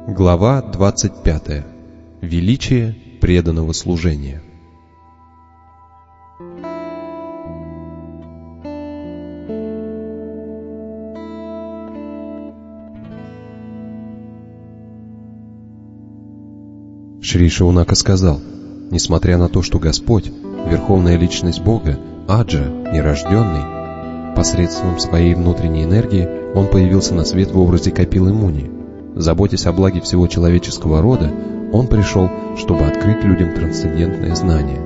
Глава 25. Величие преданного служения. Шри Шаунака сказал: несмотря на то, что Господь, Верховная Личность Бога, Аджа, нерожденный, посредством своей внутренней энергии Он появился на свет в образе Капилы Муни. Заботясь о благе всего человеческого рода, Он пришел, чтобы открыть людям трансцендентное знание.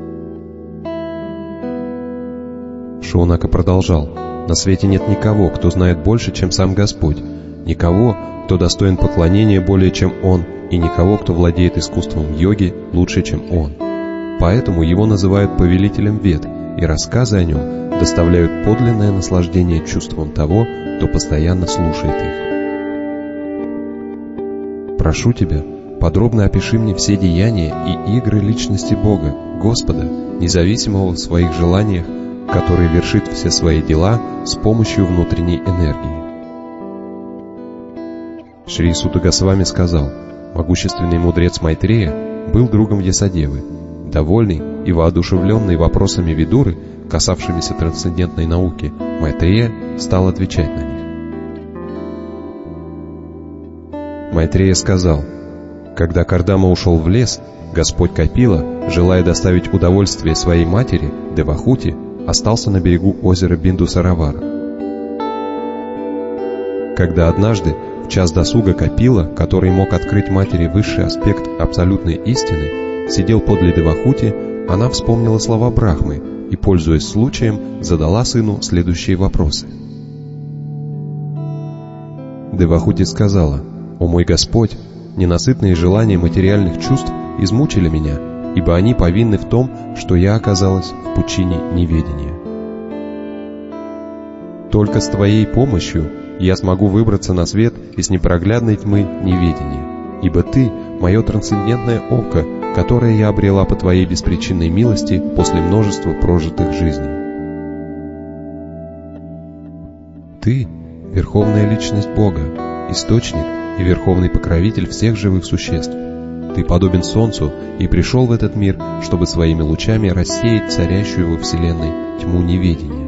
Шаунака продолжал: на свете нет никого, кто знает больше, чем сам Господь, никого, кто достоин поклонения более, чем Он, и никого, кто владеет искусством йоги лучше, чем Он. Поэтому Его называют повелителем Вед, и рассказы о Нем доставляют подлинное наслаждение чувством того, кто постоянно слушает их. Прошу Тебя, подробно опиши мне все деяния и игры личности Бога, Господа, независимого в своих желаниях, который вершит все свои дела с помощью внутренней энергии. Шри Сута Госвами сказал: могущественный мудрец Майтрея был другом Ясодевы. Довольный и воодушевленный вопросами Видуры, касавшимися трансцендентной науки, Майтрея стал отвечать на них. Майтрея сказал: когда Кардама ушел в лес, Господь Капила, желая доставить удовольствие своей матери, Девахути, остался на берегу озера Биндусаравара. Когда однажды, в час досуга, Капила, который мог открыть матери высший аспект абсолютной истины, сидел подле Девахути, она вспомнила слова Брахмы и, пользуясь случаем, задала сыну следующие вопросы. Девахути сказала: «О мой Господь, ненасытные желания материальных чувств измучили меня, ибо они повинны в том, что я оказалась в пучине неведения. Только с Твоей помощью я смогу выбраться на свет из непроглядной тьмы неведения, ибо Ты — мое трансцендентное око, которое я обрела по Твоей беспричинной милости после множества прожитых жизней. Ты — Верховная Личность Бога, Источник и Верховный Покровитель всех живых существ. Ты подобен Солнцу и пришел в этот мир, чтобы своими лучами рассеять царящую во Вселенной тьму неведения.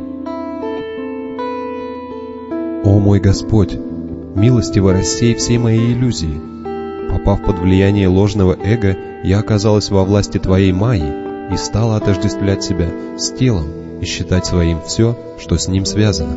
О мой Господь, милостиво рассей все мои иллюзии. Попав под влияние ложного эго, я оказалась во власти Твоей Майи и стала отождествлять себя с телом и считать своим все, что с ним связано.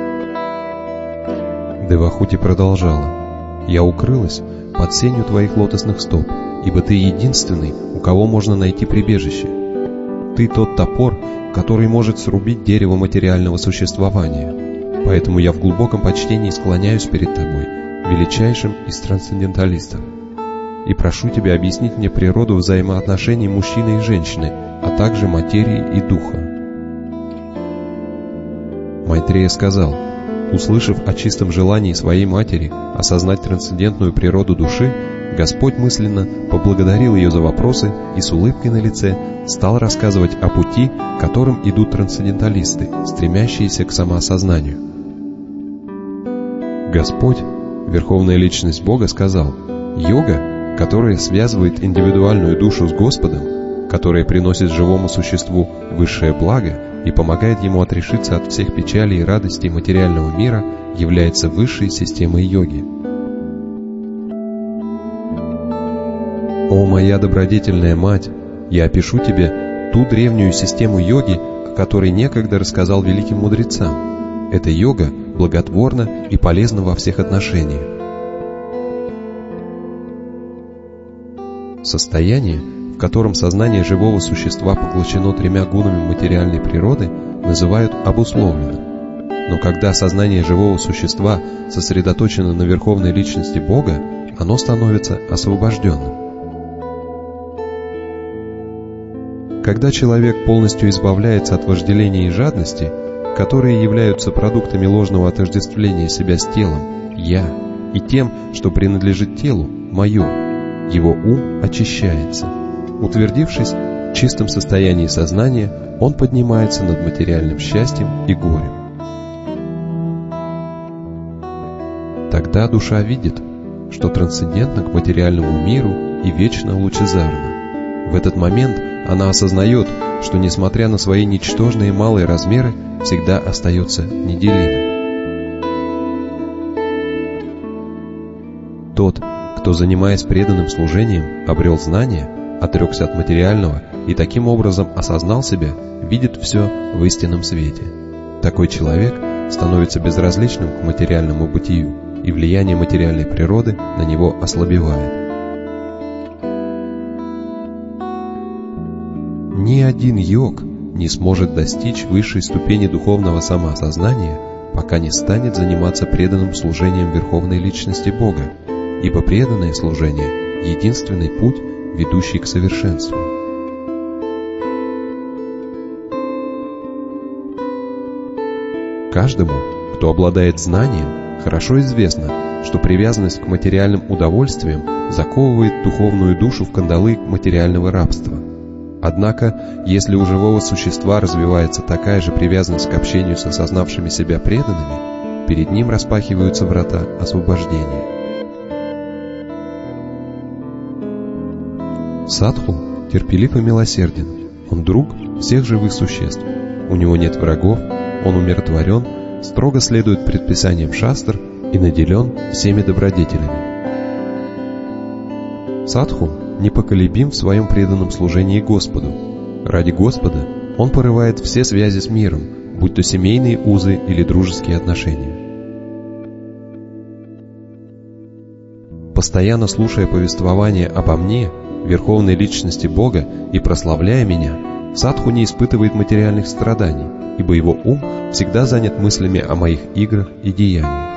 Девахути продолжала: «Я укрылась под сенью Твоих лотосных стоп, ибо Ты единственный, у кого можно найти прибежище. Ты тот топор, который может срубить дерево материального существования. Поэтому я в глубоком почтении склоняюсь перед Тобой, величайшим из трансценденталистов, и прошу Тебя объяснить мне природу взаимоотношений мужчины и женщины, а также материи и духа». Майтрея сказал: услышав о чистом желании своей матери осознать трансцендентную природу души, Господь мысленно поблагодарил ее за вопросы и с улыбкой на лице стал рассказывать о пути, которым идут трансценденталисты, стремящиеся к самоосознанию. Господь, Верховная Личность Бога, сказал: йога, которая связывает индивидуальную душу с Господом, которая приносит живому существу высшее благо и помогает ему отрешиться от всех печалей и радостей материального мира, является высшей системой йоги. О моя добродетельная мать, я опишу тебе ту древнюю систему йоги, о которой некогда рассказал великим мудрецам. Эта йога благотворна и полезна во всех отношениях. Состояние, в котором сознание живого существа поглощено тремя гунами материальной природы, называют обусловленным. Но когда сознание живого существа сосредоточено на Верховной Личности Бога, оно становится освобожденным. Когда человек полностью избавляется от вожделения и жадности, которые являются продуктами ложного отождествления себя с телом «я» и тем, что принадлежит телу «моё», его ум очищается. Утвердившись в чистом состоянии сознания, он поднимается над материальным счастьем и горем. Тогда душа видит: что трансцендентно к материальному миру и вечно лучезарно. В этот момент она осознает, что, несмотря на свои ничтожные малые размеры, всегда остается неделимой. Тот, кто, занимаясь преданным служением, обрел знание, отрекся от материального и таким образом осознал себя, видит все в истинном свете. Такой человек становится безразличным к материальному бытию, и влияние материальной природы на него ослабевает. Ни один йог не сможет достичь высшей ступени духовного самоосознания, пока не станет заниматься преданным служением Верховной Личности Бога, ибо преданное служение — единственный путь, ведущий к совершенству. Каждому, кто обладает знанием, хорошо известно, что привязанность к материальным удовольствиям заковывает духовную душу в кандалы материального рабства. Однако, если у живого существа развивается такая же привязанность к общению с осознавшими себя преданными, перед ним распахиваются врата освобождения. Садху терпелив и милосерден, он друг всех живых существ, у него нет врагов, он умиротворен, строго следует предписаниям шастр и наделен всеми добродетелями. Садху непоколебим в своем преданном служении Господу. Ради Господа он порывает все связи с миром, будь то семейные узы или дружеские отношения. Постоянно слушая повествование обо мне, Верховной Личности Бога, и прославляя меня, садху не испытывает материальных страданий, ибо его ум всегда занят мыслями о моих играх и деяниях.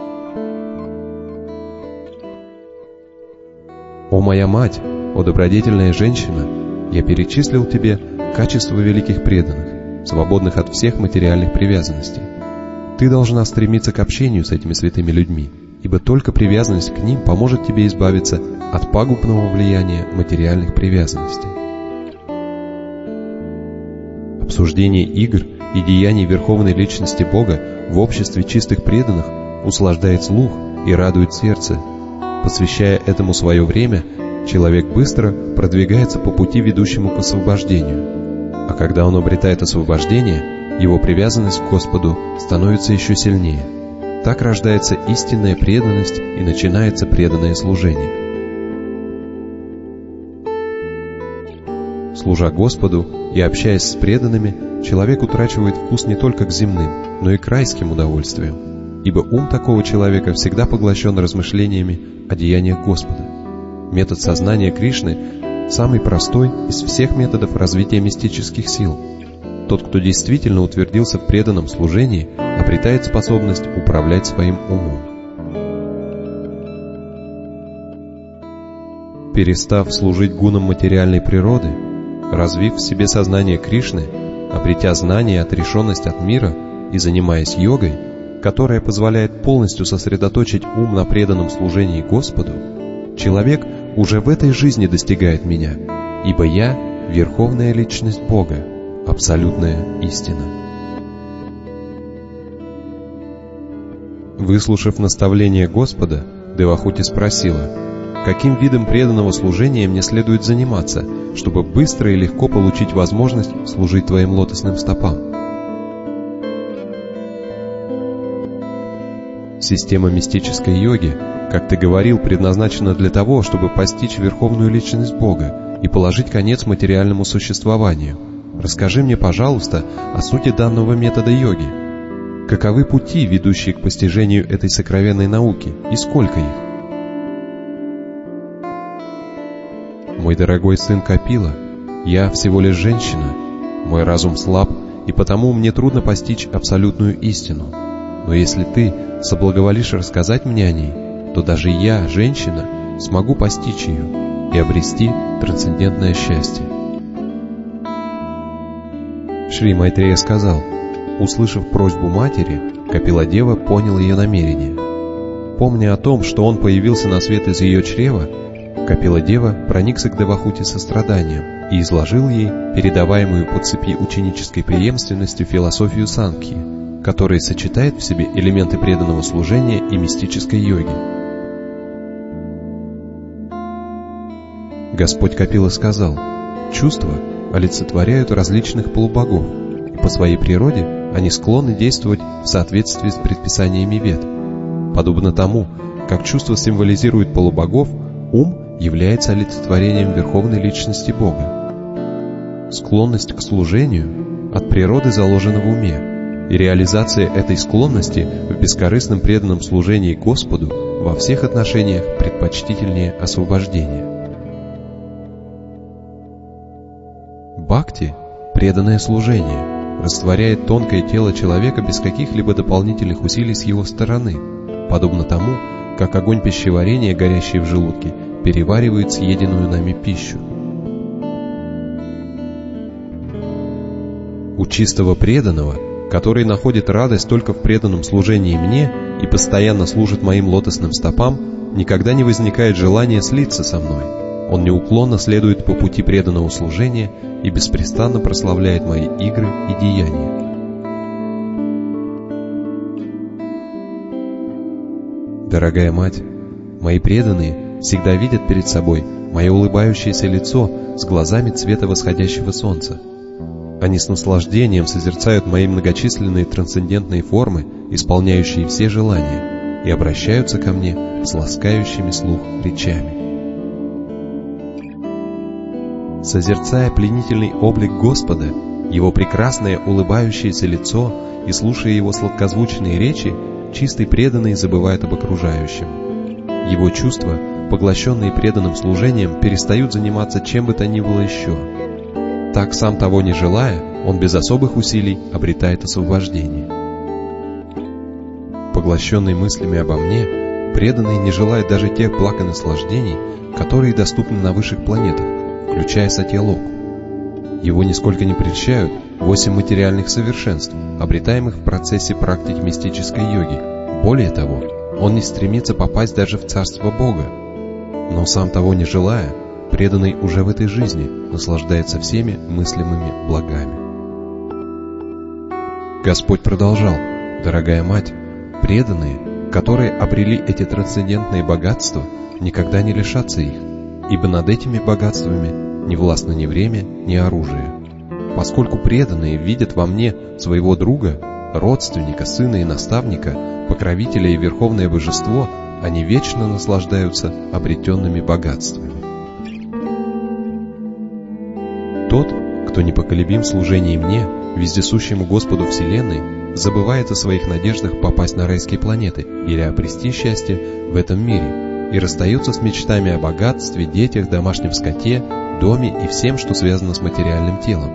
«О моя мать, о добродетельная женщина, я перечислил тебе качества великих преданных, свободных от всех материальных привязанностей. Ты должна стремиться к общению с этими святыми людьми, ибо только привязанность к ним поможет тебе избавиться от пагубного влияния материальных привязанностей». Обсуждение игр и деяний Верховной Личности Бога в обществе чистых преданных услаждает слух и радует сердце. Посвящая этому свое время, человек быстро продвигается по пути, ведущему к освобождению. А когда он обретает освобождение, его привязанность к Господу становится еще сильнее. Так рождается истинная преданность и начинается преданное служение. Служа Господу и общаясь с преданными, человек утрачивает вкус не только к земным, но и к райским удовольствиям, ибо ум такого человека всегда поглощен размышлениями о деяниях Господа. Метод сознания Кришны самый простой из всех методов развития мистических сил. Тот, кто действительно утвердился в преданном служении, обретает способность управлять своим умом. Перестав служить гунам материальной природы, развив в себе сознание Кришны, обретя знание и отрешенность от мира и занимаясь йогой, которая позволяет полностью сосредоточить ум на преданном служении Господу, человек уже в этой жизни достигает меня, ибо я — Верховная Личность Бога, абсолютная истина. Выслушав наставление Господа, Девахути спросила, каким видом преданного служения мне следует заниматься, чтобы быстро и легко получить возможность служить твоим лотосным стопам. Система мистической йоги, как ты говорил, предназначена для того, чтобы постичь Верховную Личность Бога и положить конец материальному существованию. Расскажи мне, пожалуйста, о сути данного метода йоги. Каковы пути, ведущие к постижению этой сокровенной науки, и сколько их? Мой дорогой сын Капила, я всего лишь женщина, мой разум слаб, и потому мне трудно постичь абсолютную истину. Но если ты соблаговолишь рассказать мне о ней, то даже я, женщина, смогу постичь ее и обрести трансцендентное счастье. Шри Майтрея сказал, услышав просьбу матери, Капиладева понял ее намерение. Помня о том, что он появился на свет из ее чрева, Капиладева проникся к Девахути состраданием и изложил ей передаваемую по цепи ученической преемственностью философию Санкхи, которая сочетает в себе элементы преданного служения и мистической йоги. Господь Капила сказал: чувства олицетворяют различных полубогов, и по своей природе они склонны действовать в соответствии с предписаниями Вед. Подобно тому, как чувства символизируют полубогов, ум является олицетворением верховной личности Бога. Склонность к служению от природы заложена в уме, и реализация этой склонности в бескорыстном преданном служении Господу во всех отношениях предпочтительнее освобождения. Бхакти, преданное служение, растворяет тонкое тело человека без каких-либо дополнительных усилий с его стороны, подобно тому, как огонь пищеварения, горящий в желудке, переваривает съеденную нами пищу. У чистого преданного, который находит радость только в преданном служении мне и постоянно служит моим лотосным стопам, никогда не возникает желания слиться со мной. Он неуклонно следует по пути преданного служения и беспрестанно прославляет мои игры и деяния. Дорогая Мать, мои преданные всегда видят перед собой мое улыбающееся лицо с глазами цвета восходящего солнца. Они с наслаждением созерцают мои многочисленные трансцендентные формы, исполняющие все желания, и обращаются ко мне с ласкающими слух речами. Созерцая пленительный облик Господа, Его прекрасное улыбающееся лицо и слушая Его сладкозвучные речи, чистый преданный забывает об окружающем. Его чувства, поглощенные преданным служением, перестают заниматься чем бы то ни было еще. Так, сам того не желая, он без особых усилий обретает освобождение. Поглощенный мыслями обо мне, преданный не желает даже тех благ и наслаждений, которые доступны на высших планетах, включая Сатья-Локу. Его нисколько не прельщают 8 материальных совершенств, обретаемых в процессе практики мистической йоги. Более того, он не стремится попасть даже в Царство Бога. Но сам того не желая, преданный уже в этой жизни наслаждается всеми мыслимыми благами. Господь продолжал: дорогая Мать, преданные, которые обрели эти трансцендентные богатства, никогда не лишатся их, ибо над этими богатствами не властно ни время, ни оружие. Поскольку преданные видят во мне своего друга, родственника, сына и наставника, покровителя и верховное божество, они вечно наслаждаются обретенными богатствами. Тот, кто непоколебим в служении мне, вездесущему Господу Вселенной, забывает о своих надеждах попасть на райские планеты или обрести счастье в этом мире и расстается с мечтами о богатстве, детях, домашнем скоте, доме и всем, что связано с материальным телом.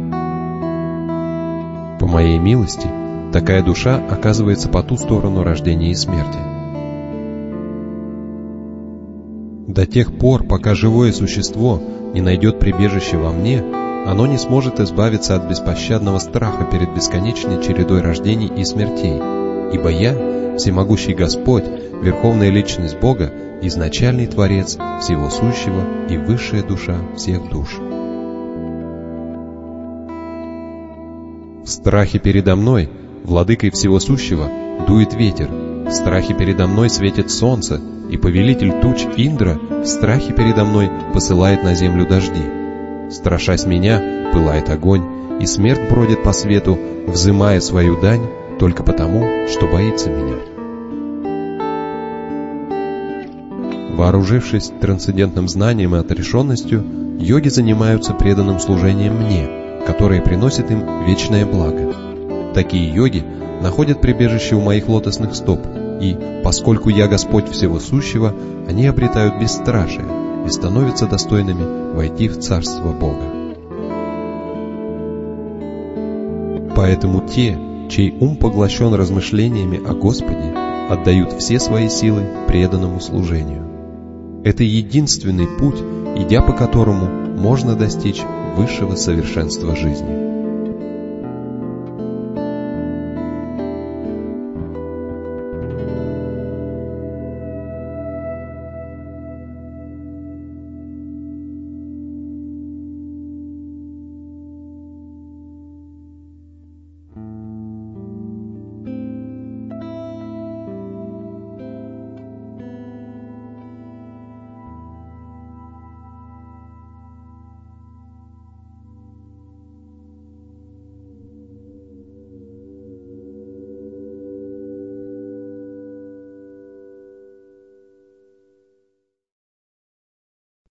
По моей милости, такая душа оказывается по ту сторону рождения и смерти. До тех пор, пока живое существо не найдет прибежище во мне, оно не сможет избавиться от беспощадного страха перед бесконечной чередой рождений и смертей, ибо я, всемогущий Господь, верховная личность Бога, изначальный Творец всего сущего и высшая душа всех душ. В страхе передо мной, владыкой всего сущего, дует ветер, в страхе передо мной светит солнце, и повелитель туч Индра в страхе передо мной посылает на землю дожди. Страшась меня, пылает огонь, и смерть бродит по свету, взымая свою дань только потому, что боится меня. Вооружившись трансцендентным знанием и отрешенностью, йоги занимаются преданным служением мне, которое приносит им вечное благо. Такие йоги находят прибежище у моих лотосных стоп, и, поскольку я Господь всего сущего, они обретают бесстрашие и становятся достойными войти в Царство Бога. Поэтому те, чей ум поглощен размышлениями о Господе, отдают все свои силы преданному служению. Это единственный путь, идя по которому можно достичь высшего совершенства жизни.